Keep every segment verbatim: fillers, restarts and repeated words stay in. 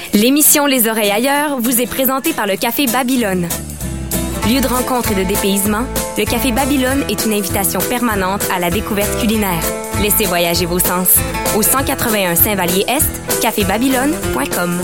L'émission Les Oreilles ailleurs vous est présentée par le Café Babylone. Lieu de rencontre et de dépaysement, le Café Babylone est une invitation permanente à la découverte culinaire. Laissez voyager vos sens. Au cent quatre-vingt-un Saint-Vallier-Est, café babylone point com.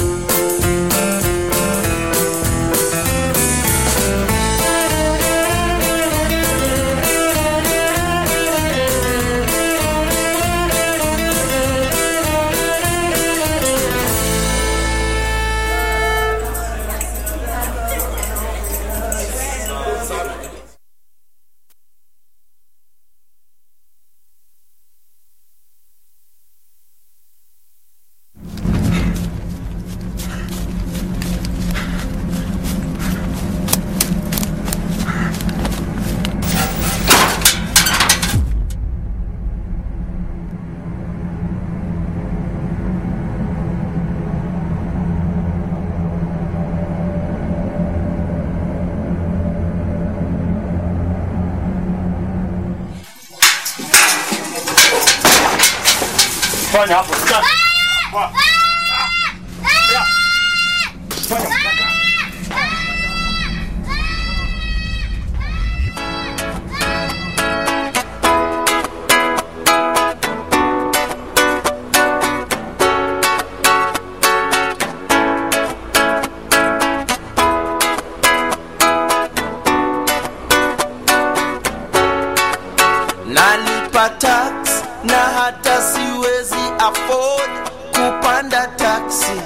Fanya hapo. Kwa. Ya. Fanya. Nalipa tax na hata siwezi afford kupanda taxi.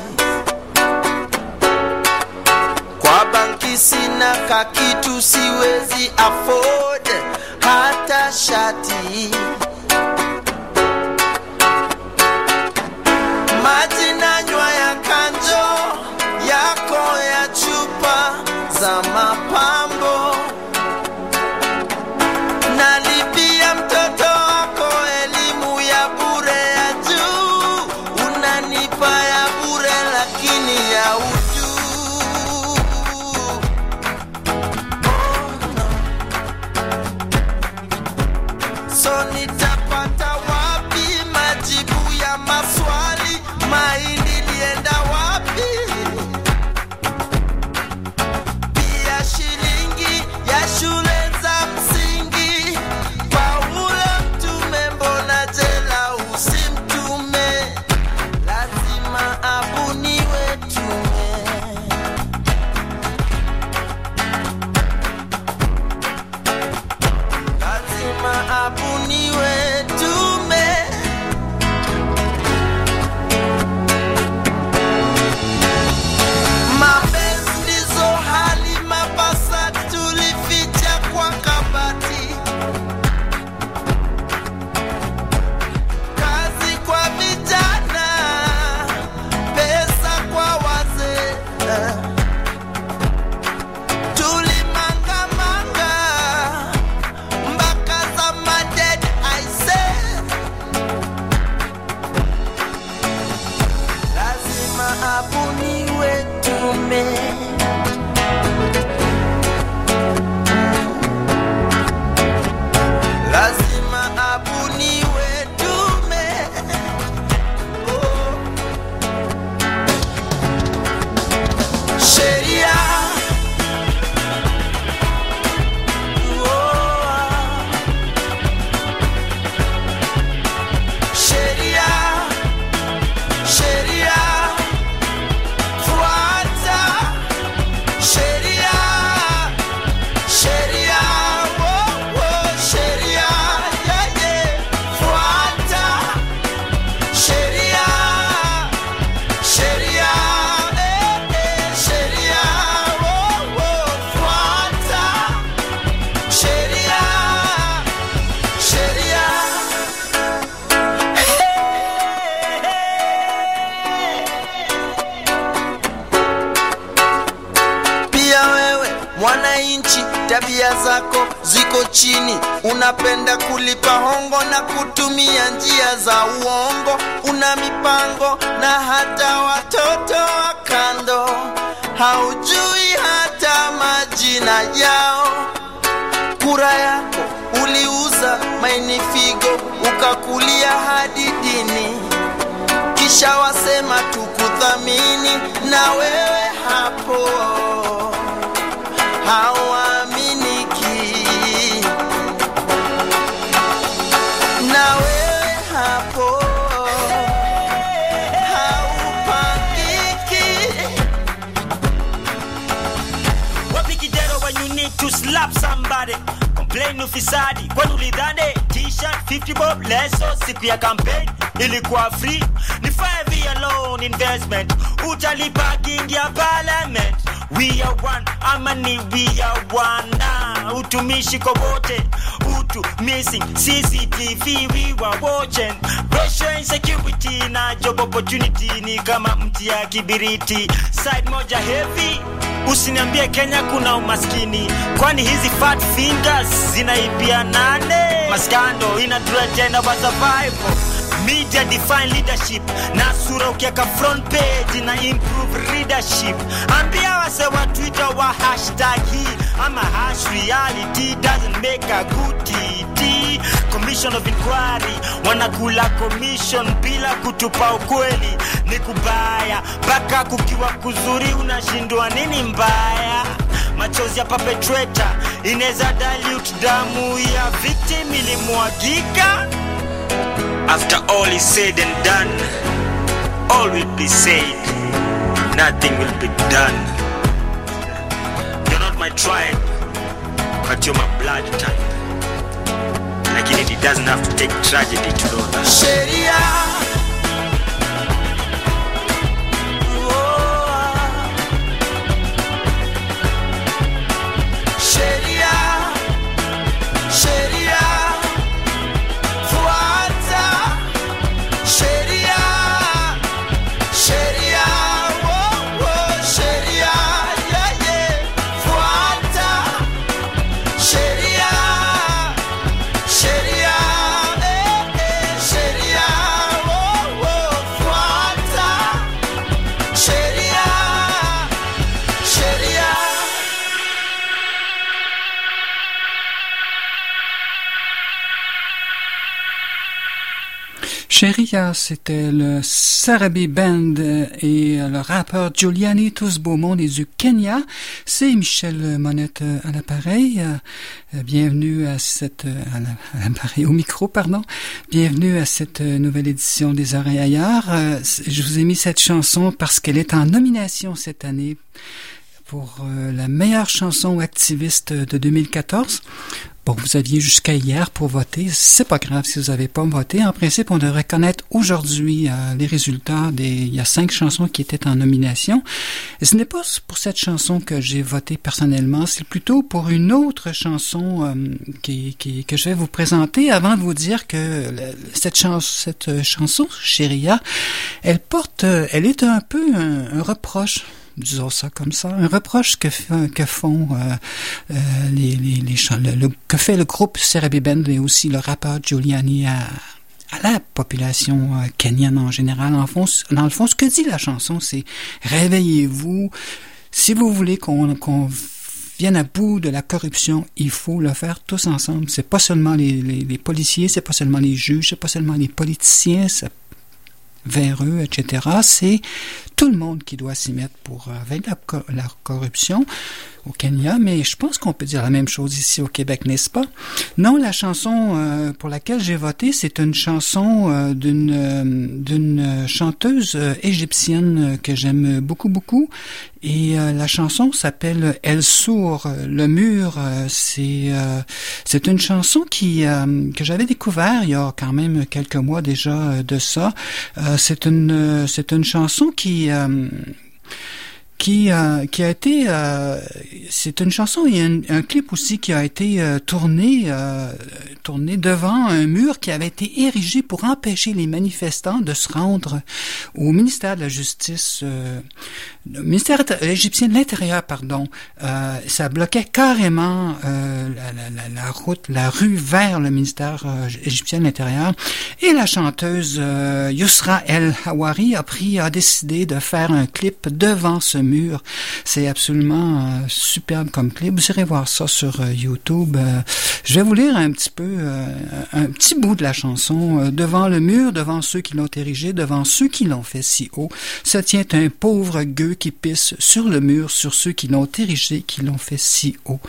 Kwa banki sina kakitu, siwezi afford hata shati. Maji nanywa ya kanjo yako ya chupa za mapambo. Nalipia mtoto wako elimu ya bure ya juu. Unanipa ya bure lakini ya uju. Oh, no. So nitapata wapi majibu ya maswali? Mahindi lienda wapi? Pia shilingi ya shule za msingi. Paulo mtume, mbona jela usimtume? Lazima abuniwe tume. Lazima abuniwe tume. Mapenzi ndizo hali mabasa tulificha kwa kabati. Kazi kwa vijana, pesa kwa wazee. Tulimangamanga mpaka za maded aise. Lazima abuniwe tume. Lazima abuniwe tume. Oh. Sheria. Oh. Sheria. Sheria. Fuata. Sheria. Sheria. Oh, oh. Sheria. Yeah, yeah. Fuata. Sheria. Sheria. Eh, eh. Sheria. Oh, oh. Fuata. Sheria. Sheria. Pia wewe mwananchi, tabia zako ziko chini. Unapenda kulipa hongo na kutumia njia za uongo. Una mipango na hata watoto wa kando. Haujui hata majina yao. Kura yako uliuza maini figo, ukakulia hadi dini. nishawasema tukuthamini, na wewe hapo hauaminiki, na wewe hapo haupangiki. Wapi kidero when you need to slap somebody? Complain ufisadi kwani ulidhani t-shirt fifty bob leso siku ya campaign ilikuwa free? Ni five year loan investment utalipa king ya parliament. We are one, amani we are one. Nah, utumishi kwa wote, utu missing C C T V we were watching. Pressure insecurity na job opportunity ni kama mti ya kibiriti. Side moja heavy, usiniambie Kenya kuna umaskini, kwani hizi fat fingers zinaibia nane? Maskando ina threaten our survival. Media define leadership, na sura ukiaka front page na improve readership. Ambia wase wa Twitter wa hashtag hii ama hash reality doesn't make a good T D. Commission of inquiry wanakula commission bila kutupa ukweli, ni kubaya. Baka kukiwa kuzuri unashindwa nini mbaya? Machozi ya perpetrator ineza dilute damu ya victim ilimwagika. After all is said and done, all will be said, nothing will be done. You're not my tribe, but you're my blood type. Like it, it doesn't have to take tragedy to know that. Sheria, Sheria, Sheria, fuata Sheria, Sheria, oh oh Sheria, yeah yeah, fuata Sheria, Sheria, eh eh Sheria, oh oh fuata Sheria, Sheria. Sheria, c'était le Sarabi Band et le rappeur Giuliani, tous beau monde et du Kenya. C'est Michel Monette à l'appareil. Bienvenue à cette, à l'appareil, au micro, pardon. Bienvenue à cette nouvelle édition des Oreilles ailleurs. Je vous ai mis cette chanson parce qu'elle est en nomination cette année pour la meilleure chanson activiste de deux mille quatorze. Bon, vous aviez jusqu'à hier pour voter. C'est pas grave si vous n'avez pas voté. En principe, on devrait connaître aujourd'hui euh, les résultats des... Il y a cinq chansons qui étaient en nomination. Et ce n'est pas pour cette chanson que j'ai voté personnellement. C'est plutôt pour une autre chanson euh, qui, qui, que je vais vous présenter avant de vous dire que le, cette, chans, cette chanson, Sheria, elle porte... Elle est un peu un, un reproche, disons ça comme ça, un reproche que, que font euh, euh, les, les, les le, le, que fait le groupe Sarabi Band et aussi le rappeur Giuliani à, à la population euh, kenyane en général. En fond, dans le fond, ce que dit la chanson, c'est « Réveillez-vous, si vous voulez qu'on, qu'on vienne à bout de la corruption, il faut le faire tous ensemble. C'est pas seulement les, les, les policiers, c'est pas seulement les juges, c'est pas seulement les politiciens, c'est vers eux, et cetera. C'est tout le monde qui doit s'y mettre pour euh, vaincre la, la corruption au Kenya, mais je pense qu'on peut dire la même chose ici au Québec, n'est-ce pas? Non, la chanson euh, pour laquelle j'ai voté, c'est une chanson euh, d'une euh, d'une chanteuse euh, égyptienne euh, que j'aime beaucoup, beaucoup. Et euh, la chanson s'appelle El Sur, le mur. Euh, c'est euh, c'est une chanson qui euh, que j'avais découvert il y a quand même quelques mois déjà euh, de ça. Euh, c'est une euh, c'est une chanson qui euh, qui euh, qui a été euh, c'est une chanson, il y a un, un clip aussi qui a été euh, tourné euh, tourné devant un mur qui avait été érigé pour empêcher les manifestants de se rendre au ministère de la Justice, euh, le ministère égyptien de l'Intérieur, pardon. Euh, ça bloquait carrément euh, la, la, la, la route, la rue vers le ministère euh, égyptien de l'Intérieur. Et la chanteuse euh, Yousra El Hawari a pris, a décidé de faire un clip devant ce mur. C'est absolument euh, superbe comme clip. Vous irez voir ça sur euh, YouTube. Euh, je vais vous lire un petit peu, euh, un petit bout de la chanson. Euh, devant le mur, devant ceux qui l'ont érigé, devant ceux qui l'ont fait si haut, se tient un pauvre gueux qui pisse sur le mur, sur ceux qui l'ont érigé, qui l'ont fait si haut.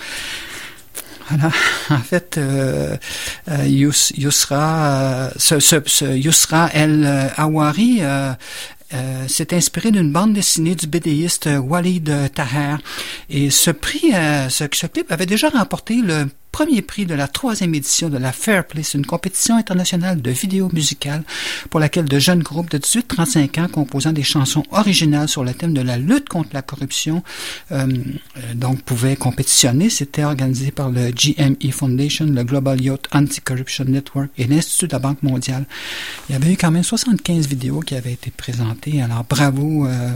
Voilà. En fait, euh, euh, Yus, Yusra, euh, ce, ce, ce Yusra El Hawari euh, euh, s'est inspiré d'une bande dessinée du bédéiste Walid Taher. Et ce prix, euh, ce, ce clip avait déjà remporté le premier prix de la troisième édition de la Fair Play, une compétition internationale de vidéos musicales pour laquelle de jeunes groupes de dix-huit à trente-cinq ans composant des chansons originales sur le thème de la lutte contre la corruption euh, donc pouvaient compétitionner. C'était organisé par le G M E Foundation, le Global Youth Anti-Corruption Network et l'Institut de la Banque mondiale. Il y avait eu quand même soixante-quinze vidéos qui avaient été présentées. Alors bravo euh,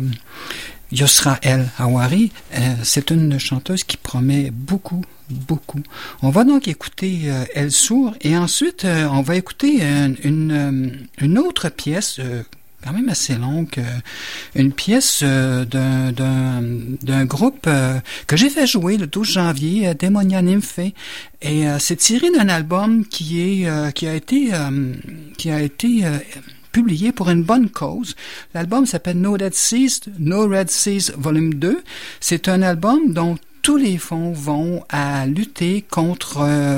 Yusra El Hawari. Euh, c'est une chanteuse qui promet beaucoup beaucoup. On va donc écouter euh, El Sour et ensuite euh, on va écouter une, une, une autre pièce euh, quand même assez longue, euh, une pièce euh, d'un, d'un, d'un groupe euh, que j'ai fait jouer le douze janvier, euh, Demonia Nymphe, et euh, c'est tiré d'un album qui est euh, qui a été euh, qui a été euh, publié pour une bonne cause. L'album s'appelle No Red Seas, No Red Seas Volume deux. C'est un album dont tous les fonds vont à lutter contre euh,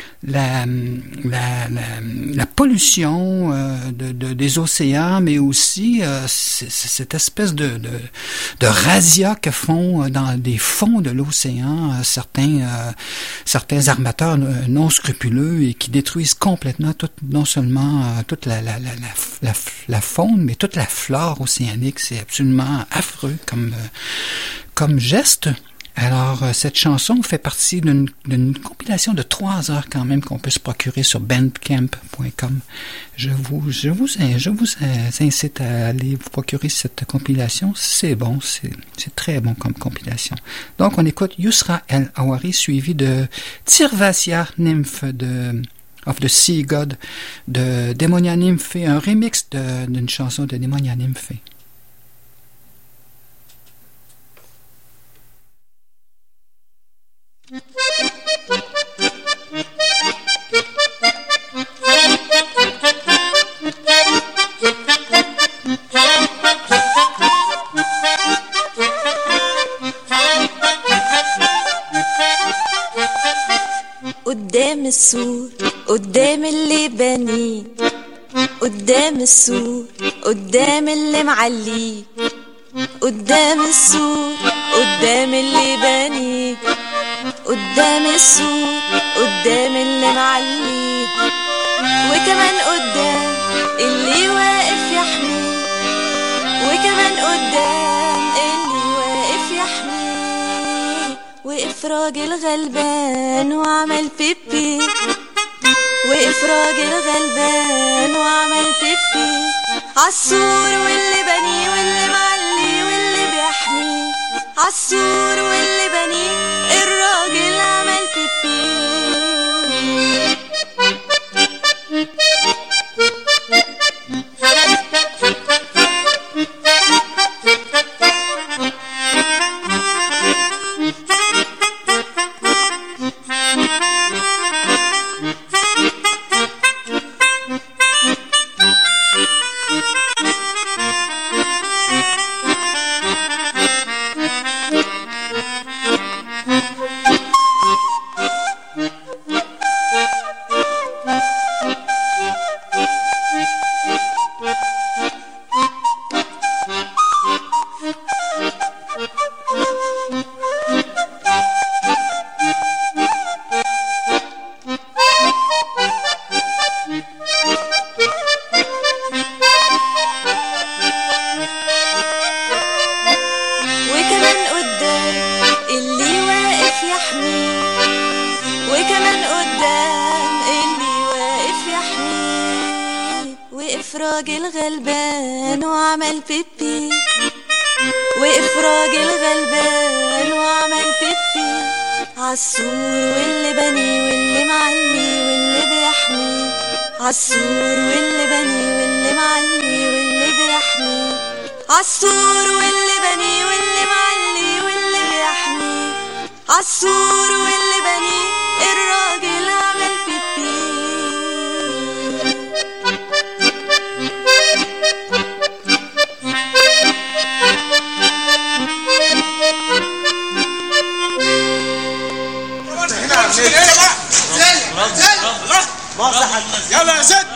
la, la, la, la pollution euh, de, de, des océans, mais aussi euh, c- cette espèce de, de, de razzia que font dans des fonds de l'océan euh, certains, euh, certains armateurs non scrupuleux et qui détruisent complètement tout, non seulement euh, toute la, la, la, la, la, la faune, mais toute la flore océanique. C'est absolument affreux comme, euh, comme geste. Alors, euh, cette chanson fait partie d'une, d'une compilation de trois heures quand même qu'on peut se procurer sur bandcamp point com. Je vous, je vous, je vous incite à aller vous procurer cette compilation. C'est bon, c'est, c'est très bon comme compilation. Donc, on écoute Yusra El Hawari suivi de Tirvasia Nymph de of the Sea God de Demonia Nymphe, un remix de, d'une chanson de Demonia Nymphe. قدام السور قدام اللي بنيه قدام السور قدام اللي معليه قدام السور قدام اللي بنيه قدام السور قدام اللي معليه وكمان قدام اللي واقف يحميه وكمان قدام اللي واقف يحميه وقف راجل غلبان وعمل بيبي وقف راجل غلبان وعمل بيبي عالسور واللي بنيه واللي معليه واللي بيحميه عالسور واللي بنيه الراجل عمل بيبي راجل غلبان وعمل بيبي وقف راجل غلبان وعمل بيبي عالسور واللي بني واللي معلي واللي بيحمي عالسور واللي بني واللي معلي واللي بيحمي عالسور واللي بني واللي معلي صحك يلا يا ست.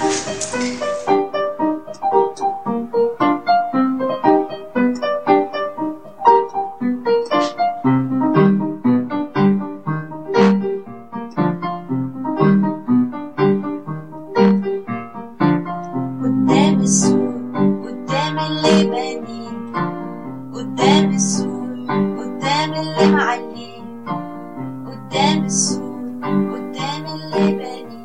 قدام السور قدام اللي بني قدام السور قدام اللي معلي قدام السور قدام اللي بني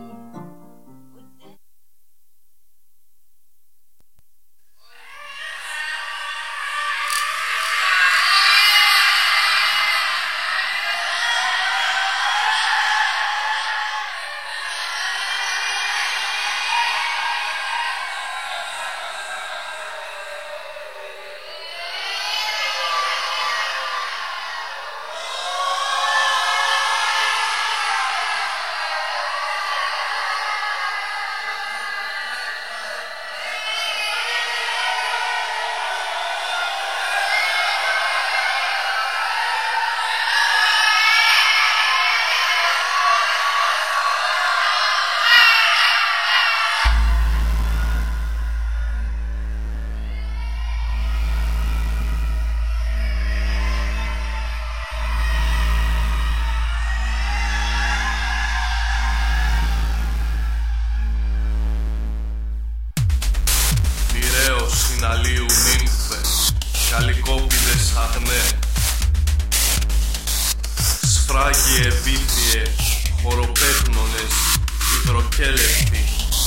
Συναλίου νύμφες, καλικόπηδες αγνέ, σφράγγι επίθιε, χοροπέχνονες, υδροκέλευτοι,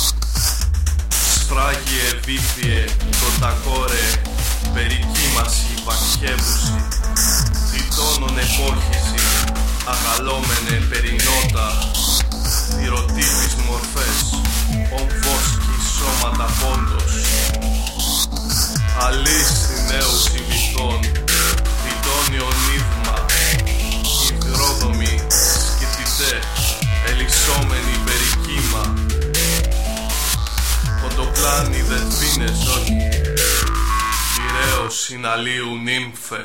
σφράγγι επίθιε, πρωτακόρε, περικύμαση, βαχεύουση, διτώνων επόχηση, αγαλόμενε περινότα, θηρωτήπης μορφές, ομβόσκι σώματα πόντος, αλήσι νέου συμβητών, διτώνιο νύβμα, υδρόδομοι, σκητητέ, ελισσόμενοι περικύμα, κοντοπλάνοι δελφίνες όχι, μοιραίος συναλίου νύμφε.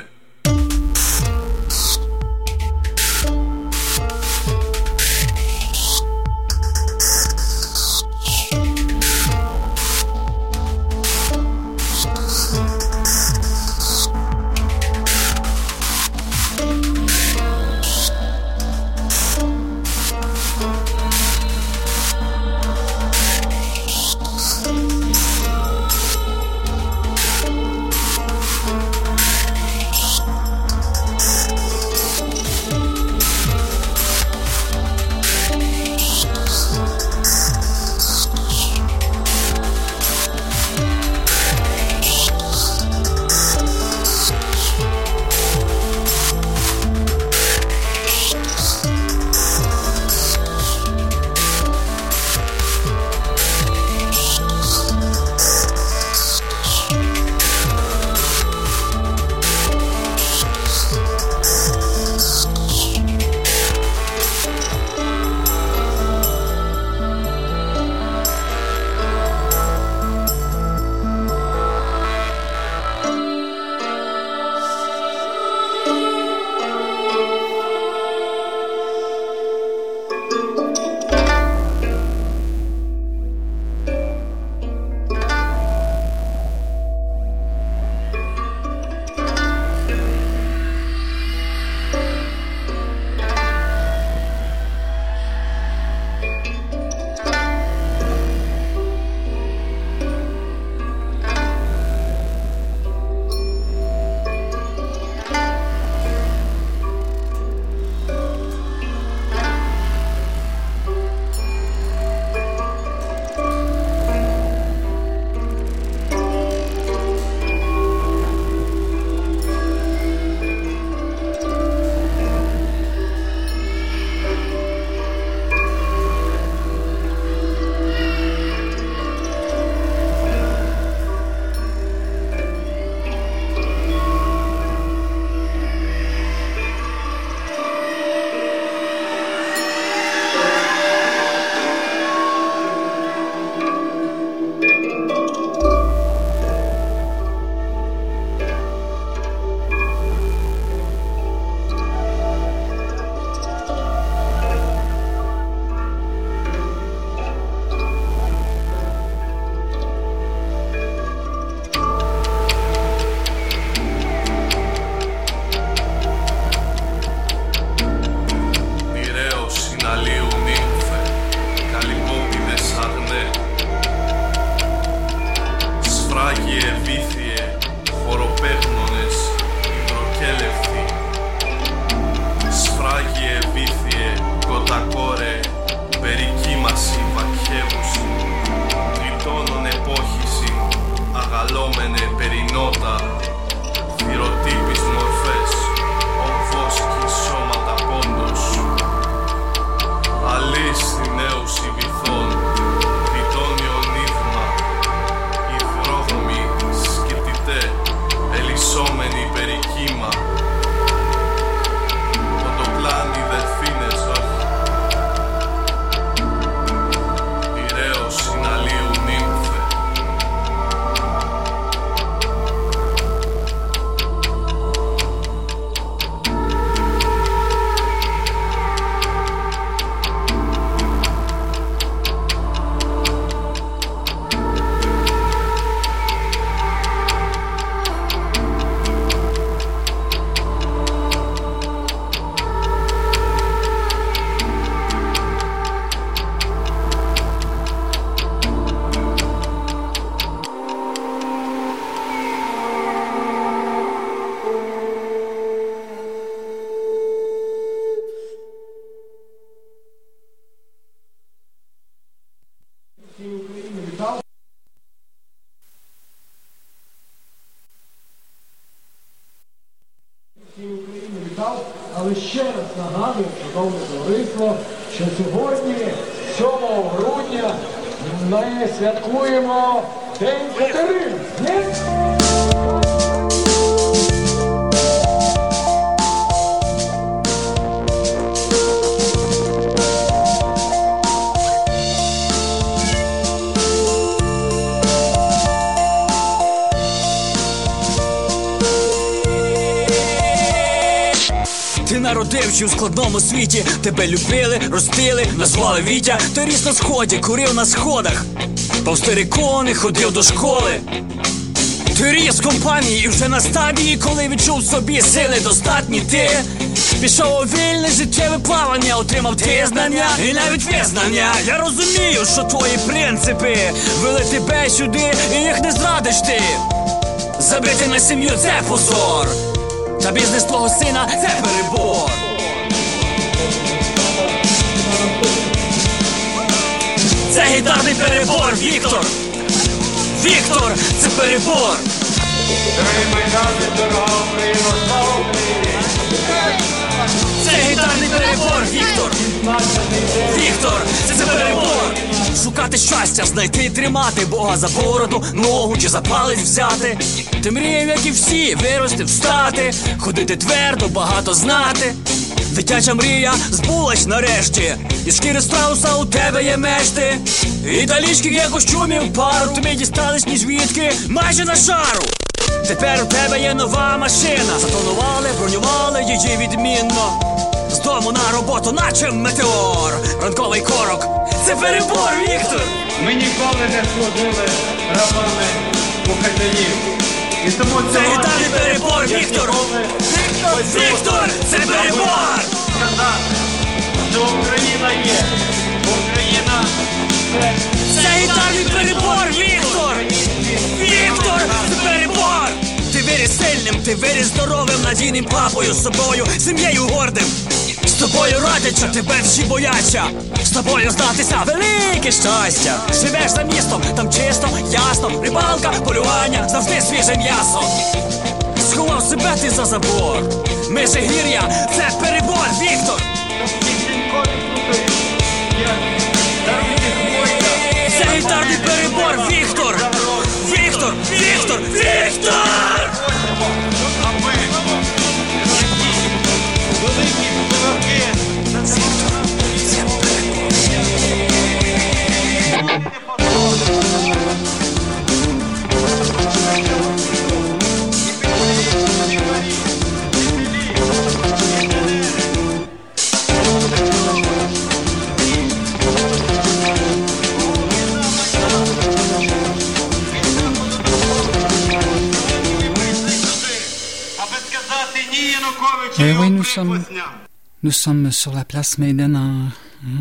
вітав, але ще раз нагадую, шановне товариство, що сьогодні, сьомого грудня, ми святкуємо День Катерини. Ти народивши у складному світі, тебе любили, ростили, назвали Вітя. Ти ріс на сході, курив на сходах, повстерикони, ходив до школи. Ти ріс в компанії і вже на стадії, коли відчув собі сили достатні. Ти пішов у вільне життєве плавання, отримав ті знання і навіть визнання. Я розумію, що твої принципи вели тебе сюди, і їх не зрадиш ти. Забити на сім'ю – це позор, та бізнес твого сина – це перебор. Це гітарний перебор, Віктор. Віктор, це перебор. Це гітарний перебор, Віктор. Віктор, це, це перебор. Шукати щастя, знайти і тримати Бога за бороду, ногу чи за палець взяти. Ти мріяв, як і всі, вирости, встати, ходити твердо, багато знати. Дитяча мрія збулась нарешті, і шкіри страуса у тебе є мешти. І талічки є костюмів пару, тобі дістались ні звідки, майже на шару. Тепер у тебе є нова машина, затонували, бронювали її відмінно. З дому на роботу, наче метеор, ранковий корок – це перебор, Віктор. Ми ніколи не ходили рабами бухгалтерів. І тому це гітарний перебор, Віктор. Віктор, Віктор, це перебор. Що Україна є. Україна це... Це гітарний перебор, Віктор. Віктор, це перебор. Ти виріс сильним, ти виріс здоровим, надійним папою, собою, сім'єю гордим. З тобою радяча, тебе всі бояться. З тобою здатися велике щастя. Живеш за містом, там чисто, ясно. Рибалка, полювання, завжди свіже м'ясо. Сховав себе ти за забор. Межигір'я, це перебор, Віктор. Це гітарний перебор, Віктор. Віктор, Віктор, Віктор! Et oui, nous sommes, nous sommes sur la place Maïdan en,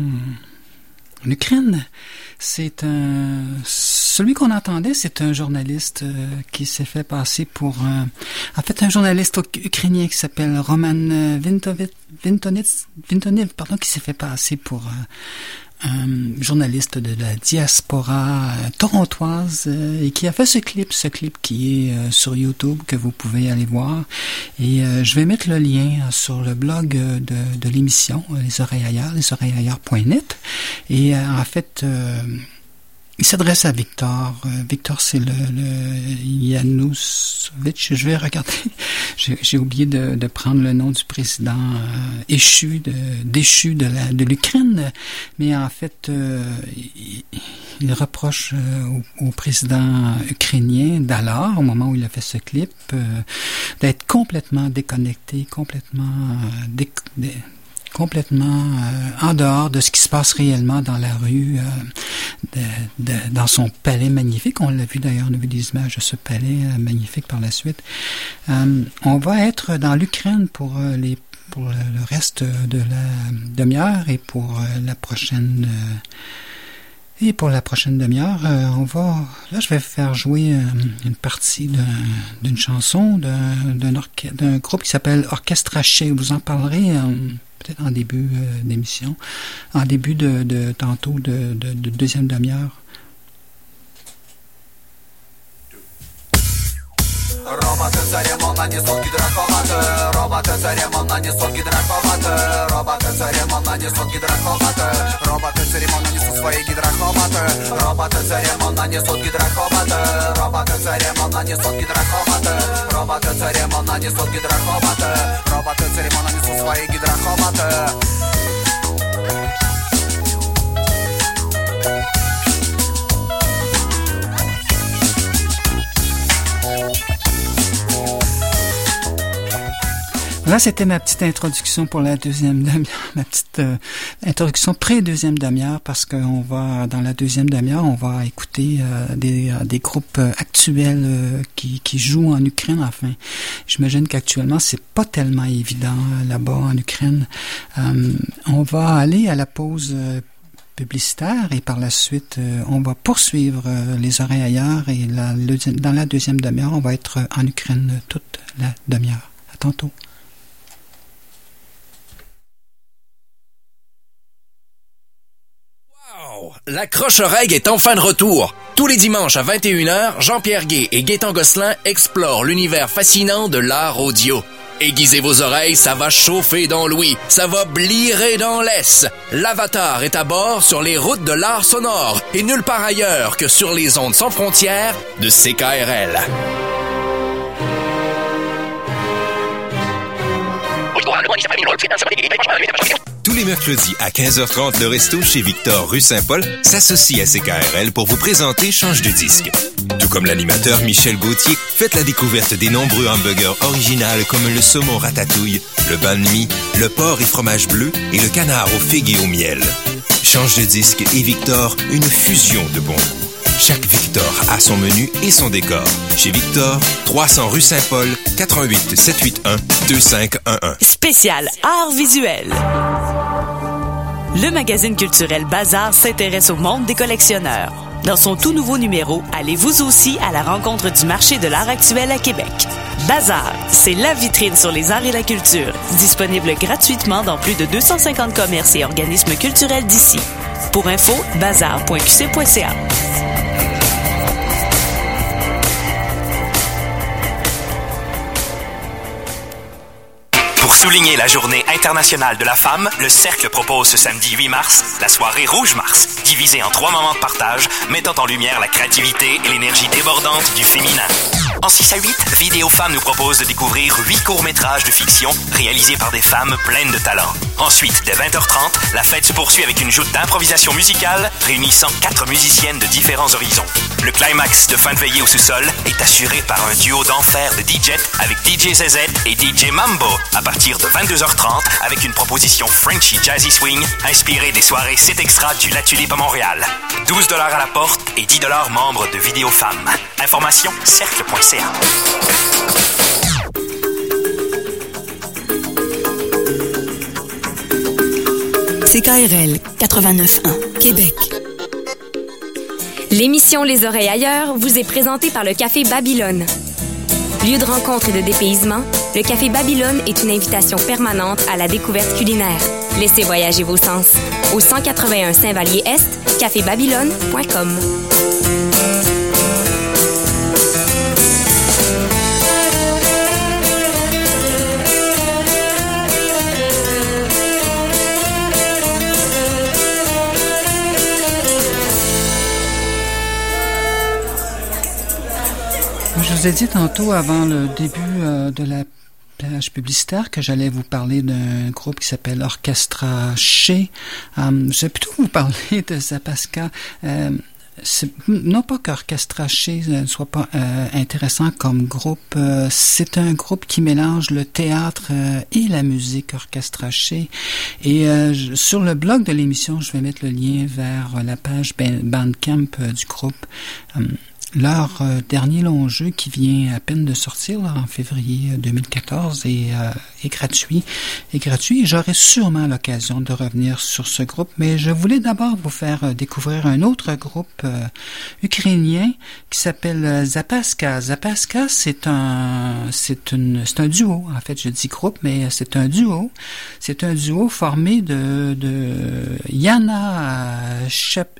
en Ukraine. C'est un, celui qu'on entendait, c'est un journaliste euh, qui s'est fait passer pour, euh, en fait, un journaliste ukrainien qui s'appelle Roman Vintonitz, Vintonitz, pardon, qui s'est fait passer pour euh, un journaliste de la diaspora euh, torontoise euh, et qui a fait ce clip, ce clip qui est euh, sur YouTube, que vous pouvez aller voir. Et euh, je vais mettre le lien euh, sur le blog euh, de, de l'émission, euh, Les Oreilles Ailleurs, les oreilles ailleurs point net. Et euh, en fait, euh, il s'adresse à Victor. Euh, Victor, c'est le, le Yanukovych. Je vais regarder. J'ai, j'ai oublié de, de prendre le nom du président euh, échu, de, déchu de, la, de l'Ukraine. Mais en fait, euh, il, il reproche euh, au, au président ukrainien d'alors, au moment où il a fait ce clip, euh, d'être complètement déconnecté, complètement euh, dé, dé, complètement euh, en dehors de ce qui se passe réellement dans la rue, euh, de, de, dans son palais magnifique. On l'a vu d'ailleurs, on a vu des images de ce palais euh, magnifique par la suite. Euh, on va être dans l'Ukraine pour euh, les pour le, le reste de la demi-heure et pour euh, la prochaine euh, et pour la prochaine demi-heure, euh, on va là je vais faire jouer euh, une partie d'un, d'une chanson d'un, d'un, orche- d'un groupe qui s'appelle Orchestra Che. Vous en parlerez euh, peut-être en début euh, d'émission, en début de, de tantôt de, de, de deuxième demi-heure. Роботи царемо на несут гидрохолоты. Роботы церемонно несут гидрохоматы. Роботы церемонно несут гидрохоматы. Роботы церемонно несут свои гидрохоматы. Роботы церемонно несут гидрохоматы. Роботы церемонно несут гидрохоматы. Роботы церемонно несут гидрохоматы. Роботы церемонно несут свои гидрохоматы. Là, c'était ma petite introduction pour la deuxième demi-heure, ma petite euh, introduction pré-deuxième demi-heure, parce qu'on va, dans la deuxième demi-heure, on va écouter euh, des, euh, des groupes actuels euh, qui, qui jouent en Ukraine. Enfin, j'imagine qu'actuellement, c'est pas tellement évident euh, là-bas en Ukraine. Euh, on va aller à la pause euh, publicitaire et par la suite, euh, on va poursuivre euh, les oreilles ailleurs et la, le, dans la deuxième demi-heure, on va être en Ukraine toute la demi-heure. À tantôt. La Croche-Oreille est enfin de retour. Tous les dimanches à vingt et une heures, Jean-Pierre Gué et Gaétan Gosselin explorent l'univers fascinant de l'art audio. Aiguisez vos oreilles, ça va chauffer dans l'ouïe, ça va blirer dans l'ess. L'Avatar est à bord sur les routes de l'art sonore et nulle part ailleurs que sur les ondes sans frontières de C K R L. Tous les mercredis à quinze heures trente, le resto chez Victor, rue Saint-Paul, s'associe à C K R L pour vous présenter Change de disque. Tout comme l'animateur Michel Gauthier, faites la découverte des nombreux hamburgers originaux comme le saumon ratatouille, le banh mi, le porc et fromage bleu et le canard aux figues et au miel. Change de disque et Victor, une fusion de bon goût. Chaque Victor a son menu et son décor. Chez Victor, trois cents rue Saint-Paul, quatre un huit sept huit un deux cinq un un. Spécial art visuel. Le magazine culturel Bazar s'intéresse au monde des collectionneurs. Dans son tout nouveau numéro, allez vous aussi à la rencontre du marché de l'art actuel à Québec. Bazar, c'est la vitrine sur les arts et la culture. Disponible gratuitement dans plus de deux cent cinquante commerces et organismes culturels d'ici. Pour info, bazar point q c point c a. Pour souligner la journée internationale de la femme, le Cercle propose ce samedi huit mars la soirée Rouge Mars, divisée en trois moments de partage, mettant en lumière la créativité et l'énergie débordante du féminin. En six à huit, Vidéo Femmes nous propose de découvrir huit courts-métrages de fiction réalisés par des femmes pleines de talent. Ensuite, dès vingt heures trente, la fête se poursuit avec une joute d'improvisation musicale réunissant quatre musiciennes de différents horizons. Le climax de fin de veillée au sous-sol est assuré par un duo d'enfer de D J avec D J Z Z et D J Mambo à partir de vingt-deux heures trente avec une proposition Frenchy Jazzy Swing inspirée des soirées Sit Extra du La Tulipe à Montréal. douze dollars à la porte et dix dollars membres de Vidéo Femmes. Information cercle point c a. C K R L quatre-vingt-neuf un, Québec. L'émission Les Oreilles ailleurs vous est présentée par le Café Babylone. Lieu de rencontre et de dépaysement, le Café Babylone est une invitation permanente à la découverte culinaire. Laissez voyager vos sens. Au cent quatre-vingt-un Saint-Vallier-Est, café babylone point com. Je vous ai dit tantôt, avant le début euh, de la plage publicitaire, que j'allais vous parler d'un groupe qui s'appelle Orchestra Chez. Euh, je vais plutôt vous parler de Zapaska. Euh, c'est, non pas qu'Orchestra Chez ne soit pas euh, intéressant comme groupe, euh, c'est un groupe qui mélange le théâtre euh, et la musique, Orchestra Chez. Et euh, je, sur le blog de l'émission, je vais mettre le lien vers la page Bandcamp euh, du groupe. Euh, Leur euh, dernier long jeu qui vient à peine de sortir là, en février deux mille quatorze est, euh, est gratuit. Est gratuit et j'aurai sûrement l'occasion de revenir sur ce groupe, mais je voulais d'abord vous faire euh, découvrir un autre groupe euh, ukrainien qui s'appelle euh, Zapaska. Zapaska, c'est un c'est une c'est un duo. En fait, je dis groupe, mais c'est un duo. C'est un duo formé de de Yana Shep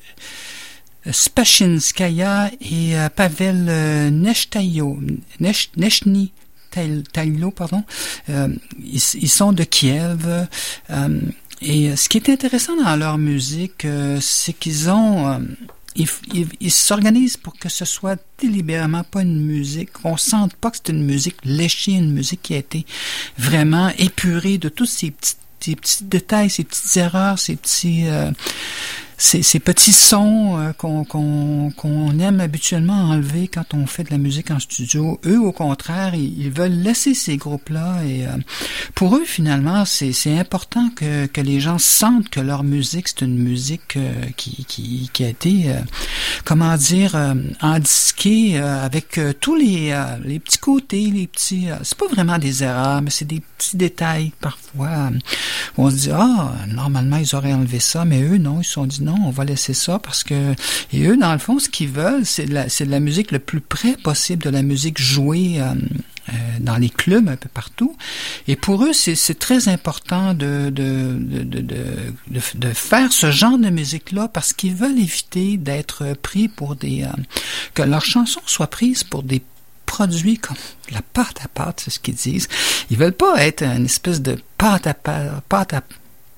Spashinskaya et euh, Pavel euh, Nechtayo, Nech, Nechny Tailo, pardon. Euh, ils, ils sont de Kiev. Euh, et ce qui est intéressant dans leur musique, euh, c'est qu'ils ont... Euh, Ils, ils, ils s'organisent pour que ce soit délibérément pas une musique, qu'on sente pas que c'est une musique léchée, une musique qui a été vraiment épurée de tous ces petits, ces petits détails, ces petites erreurs, ces petits... Euh, Ces, ces petits sons euh, qu'on, qu'on, qu'on aime habituellement enlever quand on fait de la musique en studio, eux, au contraire, ils, ils veulent laisser ces groupes-là et euh, pour eux, finalement, c'est, c'est important que, que les gens sentent que leur musique, c'est une musique euh, qui, qui, qui a été, euh, comment dire, euh, endisquée euh, avec euh, tous les, euh, les petits côtés, les petits... Euh, c'est pas vraiment des erreurs, mais c'est des petits détails, parfois. Euh, on se dit, ah, normalement, ils auraient enlevé ça, mais eux, non, ils se sont dit, non, on va laisser ça parce que... Et eux, dans le fond, ce qu'ils veulent, c'est de la, c'est de la musique le plus près possible de la musique jouée euh, euh, dans les clubs un peu partout. Et pour eux, c'est, c'est très important de, de, de, de, de, de, de faire ce genre de musique-là parce qu'ils veulent éviter d'être pris pour des... Euh, que leurs chansons soient prises pour des produits comme la pâte à pâte, c'est ce qu'ils disent. Ils veulent pas être une espèce de pâte à pâte, pâte à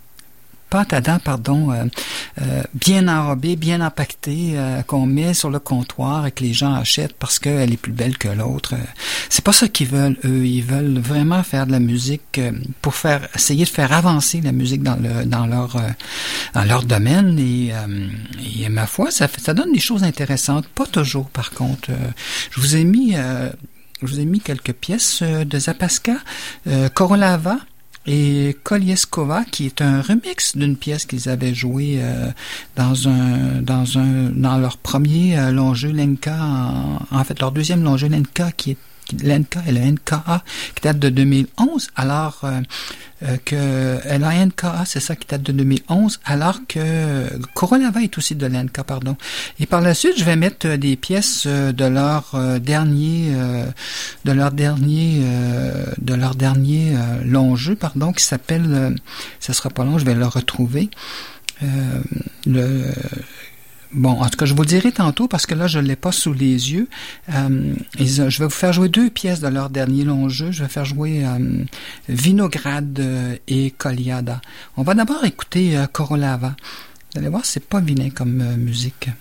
pâte à dents, pardon, euh, euh, bien enrobée, bien empaquetée, euh, qu'on met sur le comptoir et que les gens achètent parce qu'elle est plus belle que l'autre. C'est pas ça qu'ils veulent, eux. Ils veulent vraiment faire de la musique euh, pour faire essayer de faire avancer la musique dans le dans leur euh, dans leur domaine et, euh, et ma foi, ça ça donne des choses intéressantes. Pas toujours, par contre. Euh, je vous ai mis euh, je vous ai mis quelques pièces euh, de Zapaska, euh, Korolava et Kolieskova, qui est un remix d'une pièce qu'ils avaient jouée euh, dans un dans un dans leur premier euh, long jeu Lenka, en, en fait leur deuxième long jeu Lenka qui est l'Enka et le N K A qui date de deux mille onze, alors euh, euh, que la N K A, c'est ça qui date de deux mille onze, alors que Korolava est aussi de l'N K, pardon. Et par la suite, je vais mettre des pièces de leur euh, dernier euh, de leur dernier euh, de leur dernier euh, long jeu, pardon, qui s'appelle euh, ça sera pas long, je vais le retrouver. Euh, le Bon, en tout cas, je vous le dirai tantôt parce que là, je ne l'ai pas sous les yeux. Euh, et je vais vous faire jouer deux pièces de leur dernier long jeu. Je vais faire jouer euh, Vinograd et Koliada. On va d'abord écouter euh, Korolava. Vous allez voir, c'est pas vilain comme euh, musique.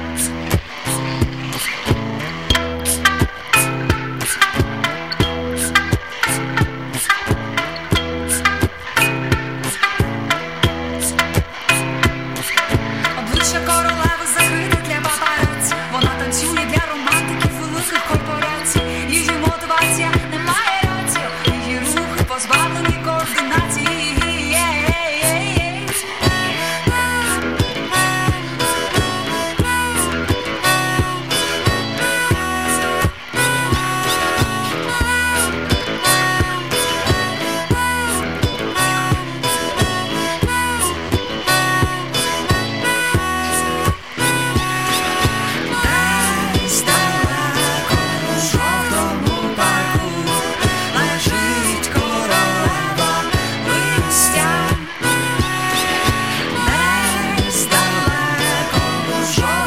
Thank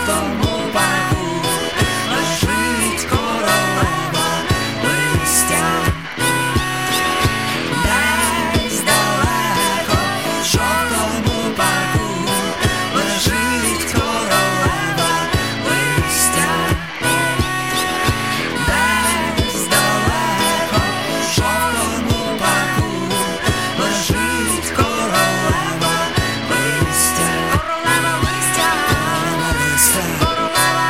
жовтому парку лежить королева листя. Десь далеко в жовтому парку лежить королева листя. Десь далеко в жовтому парку лежить королева листя. Королева листя. Королева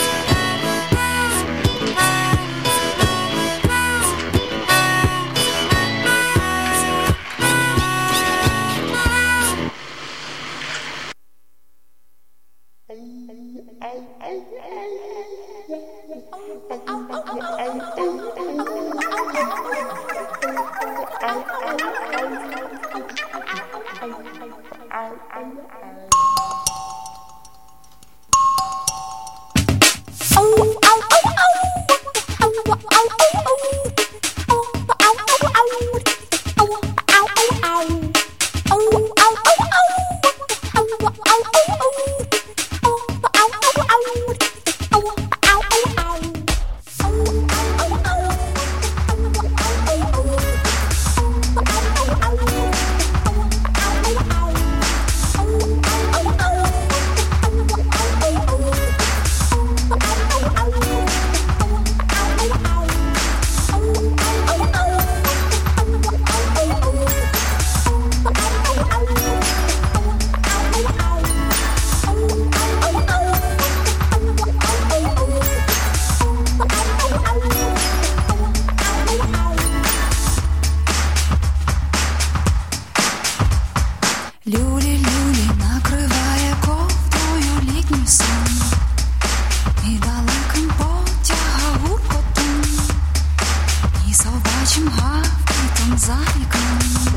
Люлі-люлі накриває ковдрою літній сон, і далеким потяга гуркотом, і собачим гавкітом за вікном.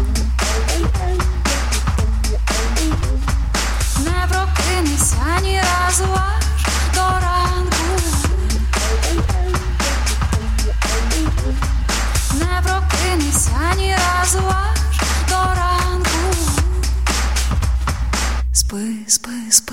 Не прокинешся ні разу аж до ранку. Не прокинешся ні разу аж до ранку. Спи, спи, спи.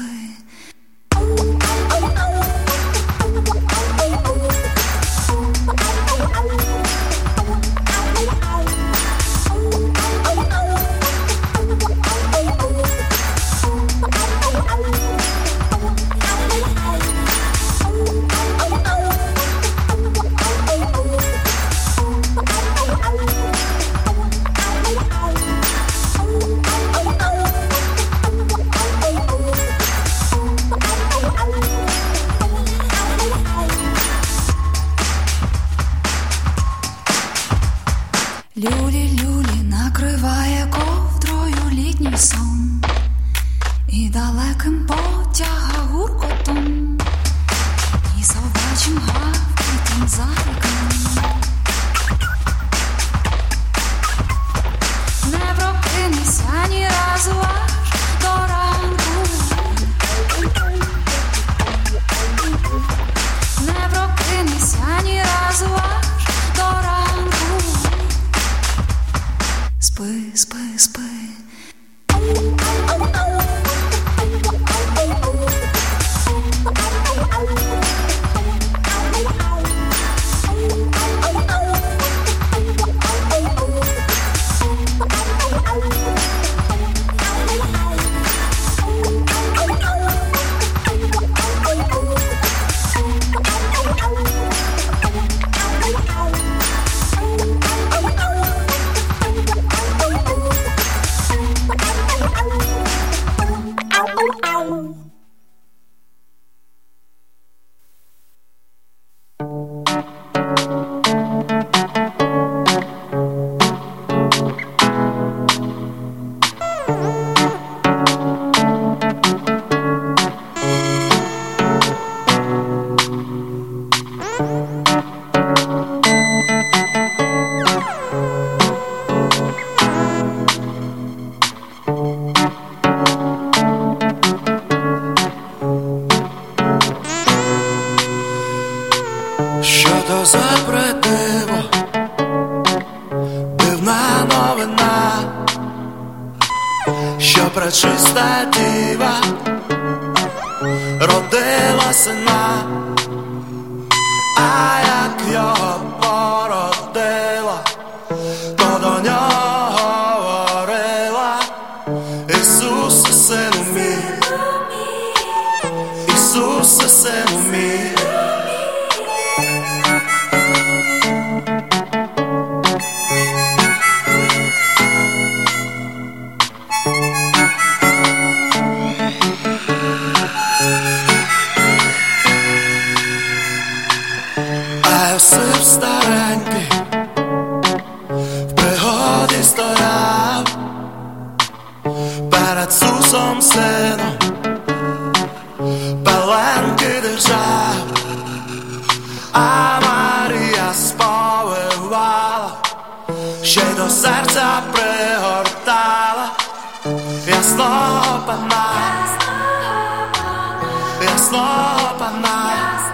Люлі-люлі накриває ковдрою літній сон, і далеким потяга гуркотом, і собачим гавкітом за вікном. Не прокинешся ні разу аж до ранку. Не прокинешся ні разу аж до ранку. Спи, спи, спи. Пречиста діва Народила сина, а як його породила, то до нього говорила: Ісусе, сину мій, Ісусе, сину мій. Йосип старенький в пригоді стояв перед Сусом сином, пеленки держав, а Марія сповивала, ще й до серця пригортала ясного пана, ясного пана.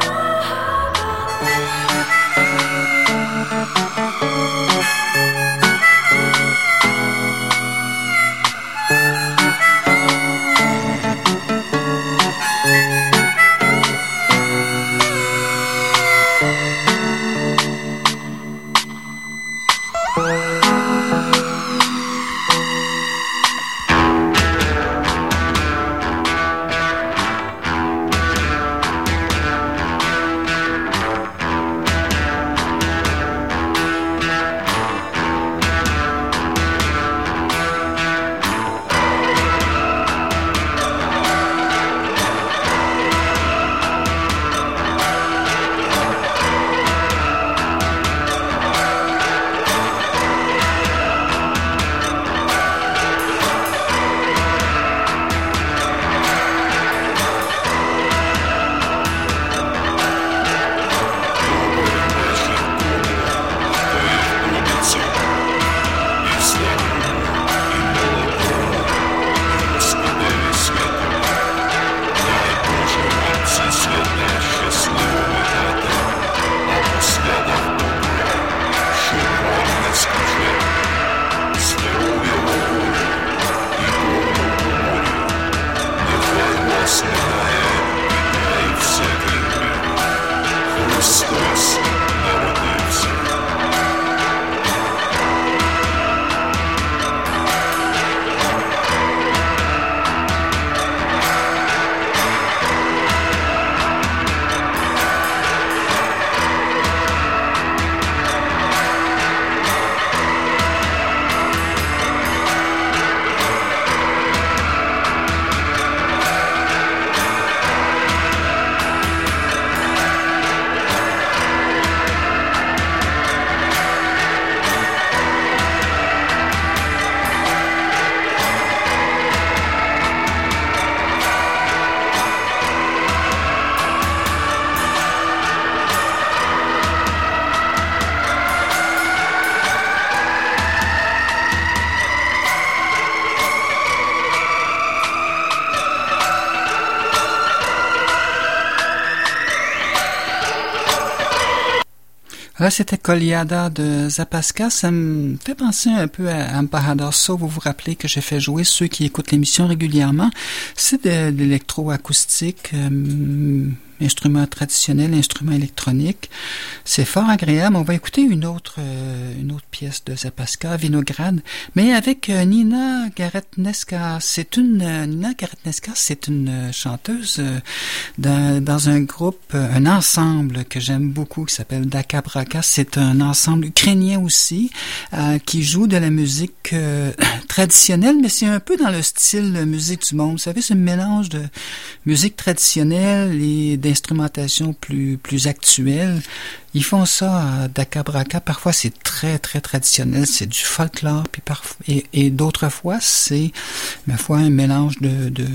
Là, c'était Coliada de Zapasca. Ça me fait penser un peu à Amparadorso. Vous vous rappelez que j'ai fait jouer ceux qui écoutent l'émission régulièrement. C'est de, de l'électroacoustique, euh, instrument traditionnel, instrument électronique. C'est fort agréable. On va écouter une autre, euh, une autre pièce de Zapasca, Vinograd, mais avec euh, Nina Garetneska. C'est une euh, Nina Garetneska, c'est une chanteuse euh, dans, dans un groupe, euh, un ensemble que j'aime beaucoup qui s'appelle Daka Braka. C'est un ensemble ukrainien aussi euh, qui joue de la musique euh, traditionnelle, mais c'est un peu dans le style de musique du monde. Vous savez, c'est un mélange de musique traditionnelle et d'instrumentation plus plus actuelle. Ils font ça à Daka Braka. Parfois, c'est très, très traditionnel. C'est du folklore. Puis parfois, et, et d'autres fois, c'est, ma foi, un mélange de, de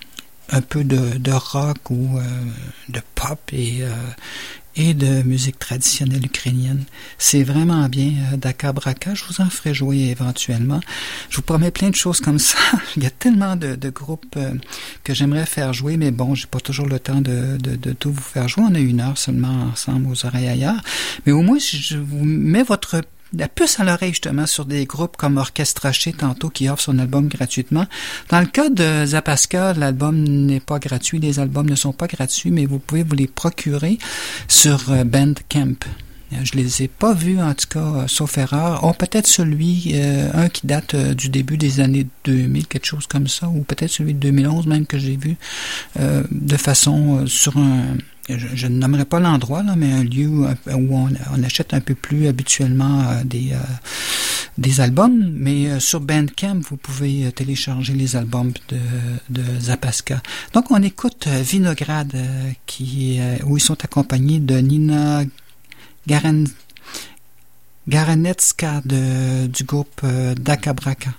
un peu de, de rock ou euh, de pop et, euh, et de musique traditionnelle ukrainienne. C'est vraiment bien. Euh, Daka Braka, je vous en ferai jouer éventuellement. Je vous promets plein de choses comme ça. Il y a tellement de, de groupes euh, que j'aimerais faire jouer, mais bon, j'ai pas toujours le temps de, de, de tout vous faire jouer. On a une heure seulement ensemble aux oreilles ailleurs. Mais au moins, si je vous mets votre la puce à l'oreille justement sur des groupes comme Orchestraché tantôt qui offre son album gratuitement. Dans le cas de Zapasca, l'album n'est pas gratuit, les albums ne sont pas gratuits, mais vous pouvez vous les procurer sur euh, Bandcamp. Je les ai pas vus, en tout cas, euh, sauf erreur. Oh, peut-être celui, euh, un qui date euh, du début des années deux mille, quelque chose comme ça, ou peut-être celui de deux mille onze même que j'ai vu euh, de façon euh, sur un... Je, je ne nommerai pas l'endroit, là, mais un lieu où, où on, on achète un peu plus habituellement euh, des, euh, des albums. Mais euh, sur Bandcamp, vous pouvez euh, télécharger les albums de, de Zapasca. Donc, on écoute euh, Vinograd, euh, qui, euh, où ils sont accompagnés de Nina Garen, Garanecka de, du groupe euh, Daka Braka.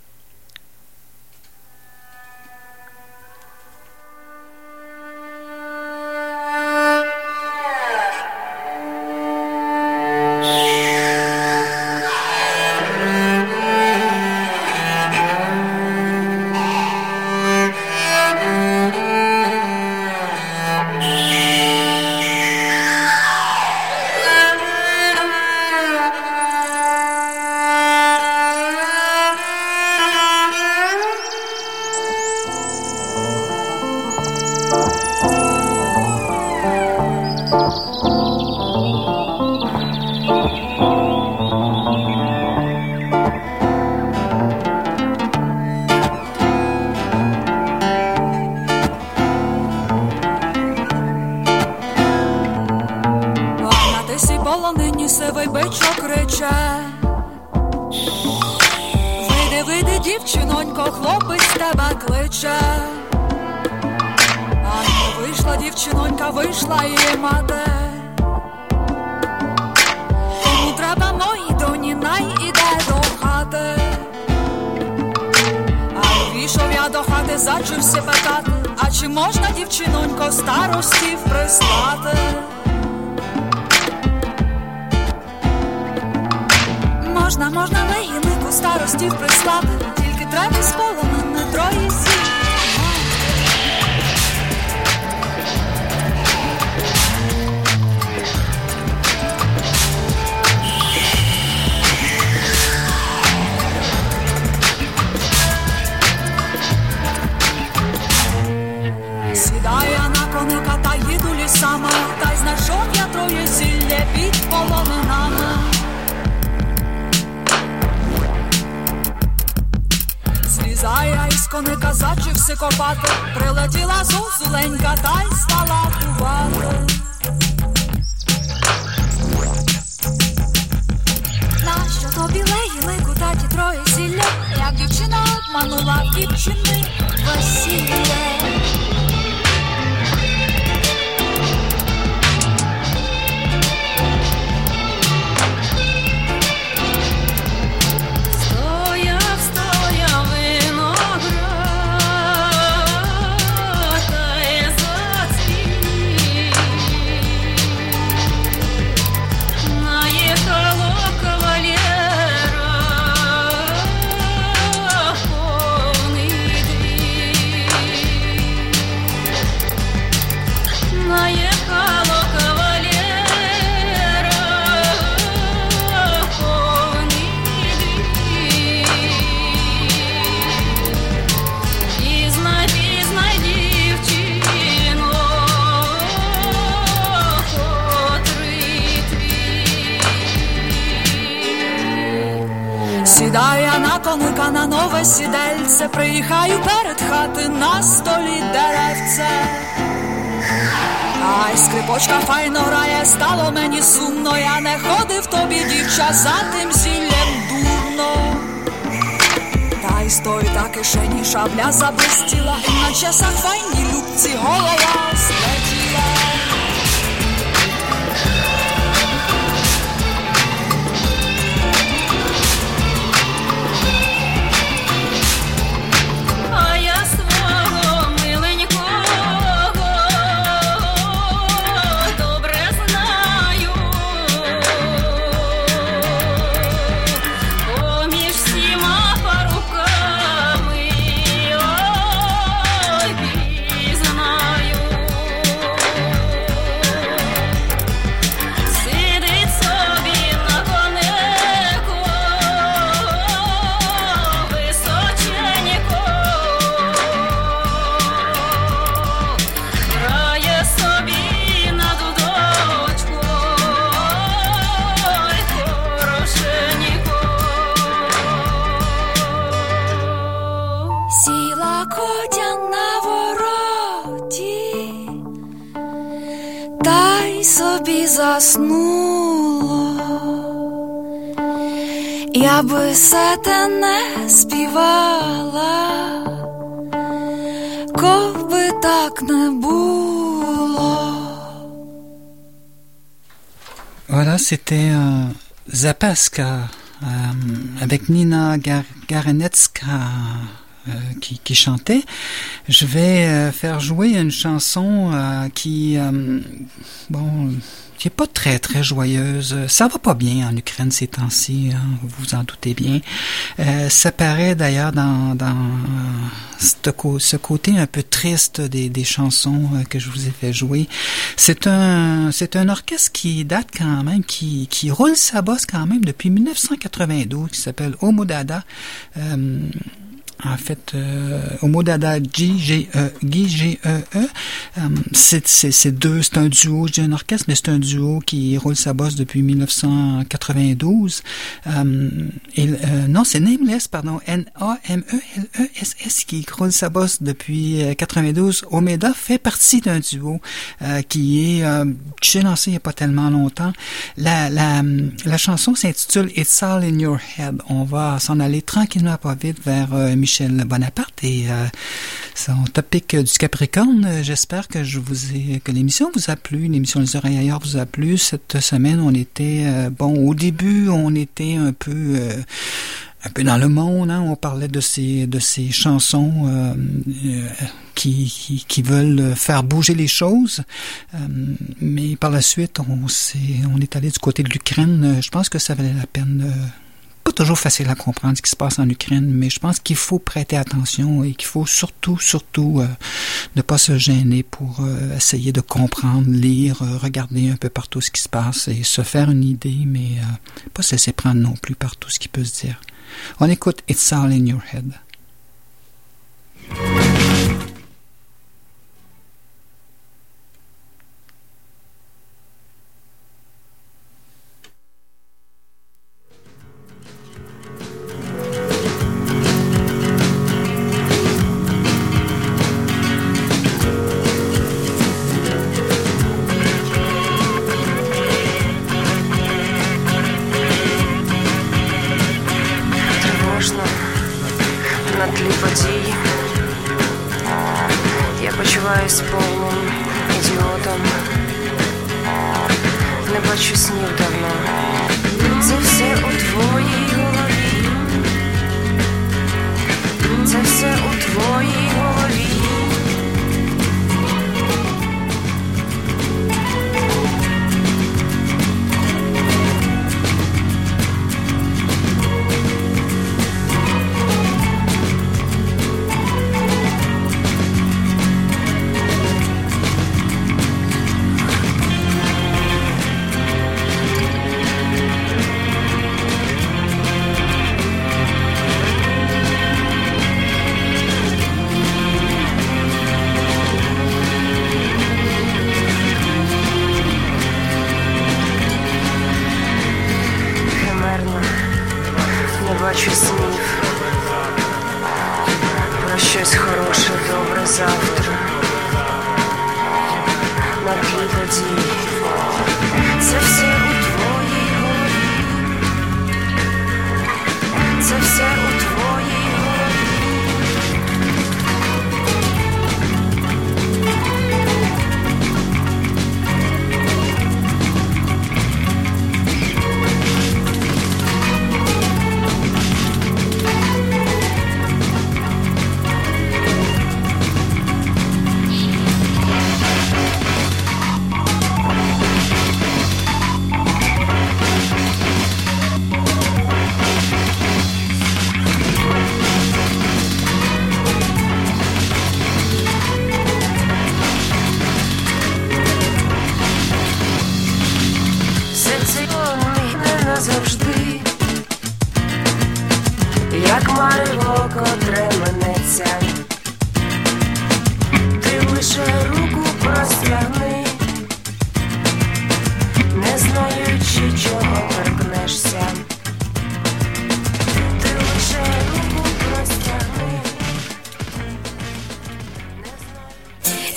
Сідає на коника на нове сідельце, приїхаю перед хати, на столі деревце. Ай, скрипочка файно грає, стало мені сумно, я не ходив тобі, дівча, за тим зіллям дурно. Та й з тої та кишені шабля заблистіла, і на часах файні любці голова злетіла. Знаю. та й собі заснуло. Я би се те не співала, коли так не було. Voilà, c'était euh, Zapaska euh, avec Nina Gar- Garenetska euh, qui, qui chantait. Je vais euh, faire jouer une chanson euh, qui, euh, bon, qui est pas très très joyeuse. Ça va pas bien en Ukraine ces temps-ci, hein, vous vous en doutez bien. Euh, ça paraît d'ailleurs dans, dans euh, ce, co- ce côté un peu triste des, des chansons euh, que je vous ai fait jouer. C'est un c'est un orchestre qui date quand même, qui qui roule sa bosse quand même depuis dix-neuf cent quatre-vingt-douze, qui s'appelle Homo Dada. Euh, En fait, euh, Homo Dada G G E G E E, euh, c'est, c'est, c'est deux, c'est un duo, je dis un orchestre, mais c'est un duo qui roule sa bosse depuis dix-neuf cent quatre-vingt-douze. Euh, et, euh, non, c'est Nameless, pardon, N A M E L E S S qui roule sa bosse depuis euh, quatre-vingt-douze. Omeda fait partie d'un duo euh, qui est, euh, qui s'est lancé il n'y a pas tellement longtemps. La, la, la chanson s'intitule It's All in Your Head. On va s'en aller tranquillement, pas vite, vers euh, Michel Bonaparte et euh, son topic du Capricorne. J'espère que je vous ai, que l'émission vous a plu, l'émission Les Oreilles Ailleurs vous a plu. Cette semaine, on était, euh, bon, au début, on était un peu, euh, un peu dans le monde, hein. On parlait de ces, de ces chansons euh, euh, qui, qui, qui veulent faire bouger les choses. Euh, mais par la suite, on s'est, on est allé du côté de l'Ukraine. Je pense que ça valait la peine. Euh, pas toujours facile à comprendre ce qui se passe en Ukraine, mais je pense qu'il faut prêter attention et qu'il faut surtout, surtout euh, ne pas se gêner pour euh, essayer de comprendre, lire, euh, regarder un peu partout ce qui se passe et se faire une idée, mais euh, pas se laisser prendre non plus par tout ce qui peut se dire. On écoute It's All in Your Head.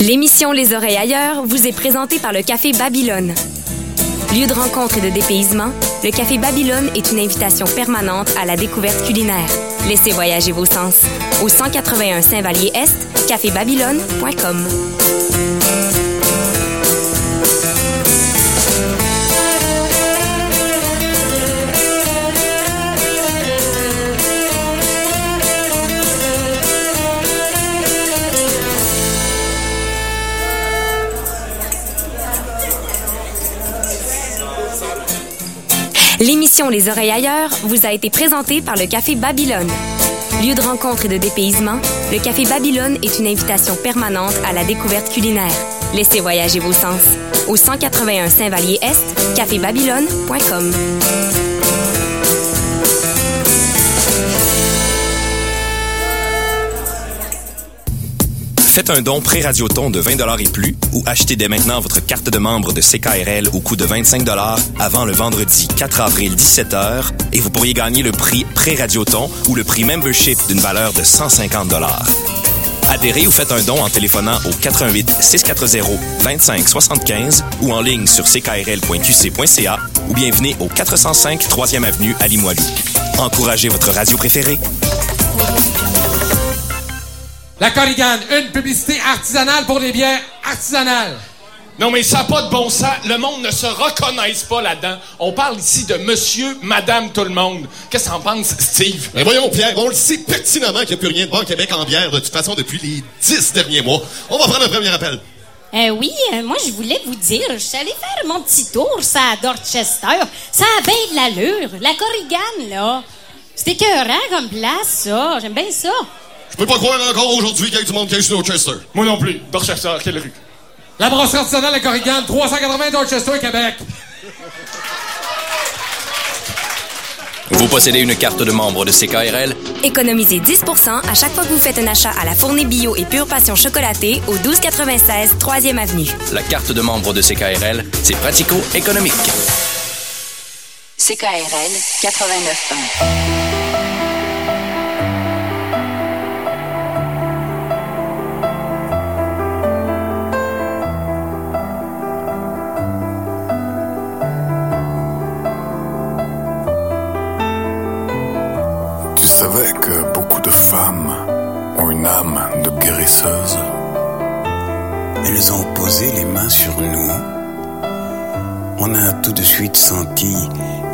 L'émission Les Oreilles ailleurs vous est présentée par le Café Babylone. Lieu de rencontre et de dépaysement, le Café Babylone est une invitation permanente à la découverte culinaire. Laissez voyager vos sens. Au cent quatre-vingt-un Saint-Vallier-Est, café babylone point com. L'émission Les Oreilles ailleurs vous a été présentée par le Café Babylone. Lieu de rencontre et de dépaysement, le Café Babylone est une invitation permanente à la découverte culinaire. Laissez voyager vos sens. Au cent quatre-vingt-un Saint-Vallier-Est, café babylone point com. Faites un don pré-radioton de vingt dollars et plus ou achetez dès maintenant votre carte de membre de C K R L au coût de vingt-cinq dollars avant le vendredi quatre avril dix-sept heures et vous pourriez gagner le prix pré-radioton ou le prix membership d'une valeur de cent cinquante dollars. Adhérez ou faites un don en téléphonant au quatre un huit six quatre zéro vingt-cinq soixante-quinze ou en ligne sur c k r l point q c point c a ou bien venez au quatre cent cinq troisième avenue à Limoilou. Encouragez votre radio préférée. La Korigane, une publicité artisanale pour des bières artisanales. Non, mais ça n'a pas de bon sens. Le monde ne se reconnaisse pas là-dedans. On parle ici de monsieur, madame, tout le monde. Qu'est-ce que t'en penses, Steve? Mais voyons, Pierre, on le sait pertinemment qu'il n'y a plus rien de bon au Québec en bière, de toute façon, depuis les dix derniers mois. On va prendre un premier appel. Euh, oui, euh, moi, je voulais vous dire, je suis allée faire mon petit tour, ça, à Dorchester. Ça a bien de l'allure. La Korigane, là. C'est écœurant comme place, ça. J'aime bien ça. Je peux pas croire encore aujourd'hui qu'il y a du monde qui est sur Dorchester. Moi non plus. Dorchester, quelle rue? La brasserie artisanale La Korigane, trois cent quatre-vingts Dorchester, Québec. Vous possédez une carte de membre de C K R L? Économisez dix pour cent à chaque fois que vous faites un achat à la Fournée Bio et Pure Passion chocolatée au douze quatre-vingt-seize troisième avenue. La carte de membre de C K R L, c'est pratico-économique. C K R L quatre-vingt-neuf un. Tu savais que beaucoup de femmes ont une âme de guérisseuse? Elles ont posé les mains sur nous. On a tout de suite senti